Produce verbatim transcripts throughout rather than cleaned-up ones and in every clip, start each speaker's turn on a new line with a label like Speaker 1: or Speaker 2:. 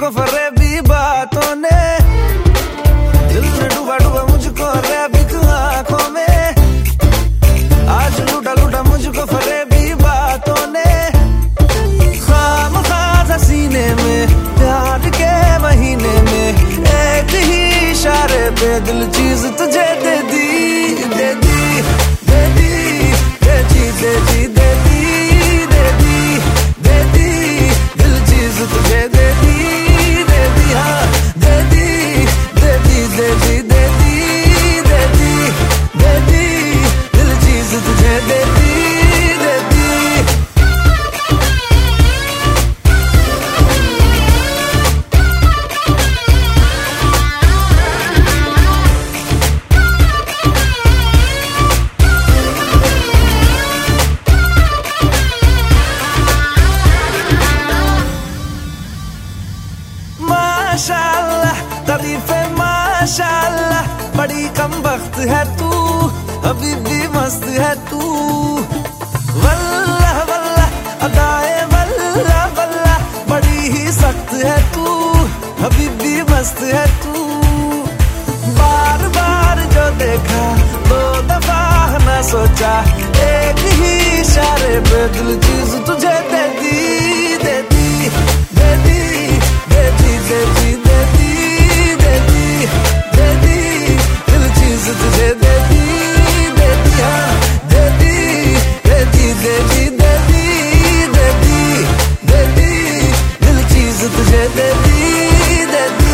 Speaker 1: मुझको फरेबी बातों ने, दिल में डूबा डूबा मुझको रैबिक आंखों में। आज लूटा लूटा मुझको फरेबी बातों ने, खाम खास सीने में प्यार के महीने में एक ही इशारे पे दिल चीज तुझे दे दी, दे दी, दे दी, दे दी, दे दी, दे दी, दे दी, दे दी, दिल चीज तुझे दे दी, दे दी, हाँ दे दी, दे दी, दे दी, दे दी, दे दी, दे दी, दिल चीज तुझे दे दी, दे दी। माशाअल्लाह तारीफे माशाअल्लाह, बड़ी कम वक्त है तू, अभी भी मस्त है तू। वल्लाह वल्लाह अदाए वल्लाह वल्लाह, बड़ी ही सख्त है तू, अभी भी मस्त है तू। बार बार जो देखा दो दफा न सोचा, एक ही इशारे पे दिल चीज तुझे दे दी, दे दी, दे दी, दे दी, दे दी, दे दी, दे दी, दे दी, दिल चीज तुझे दे दी, दे दी, हाँ दे दी, दे दी, दे दी, दे दी, दे दी, दे दी, दिल चीज तुझे दे दी, दे दी।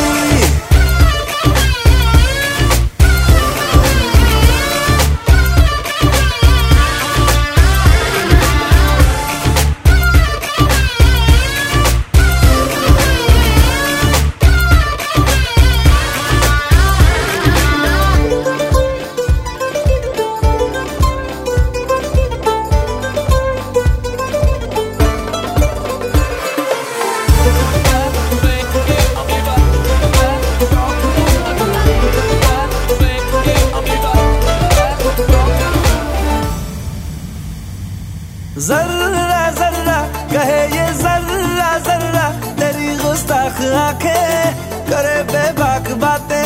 Speaker 1: जर्रा जर्रा कहे ये जर्रा जर्रा, तेरी गुस्ताख आंखें करे बेबाक बातें।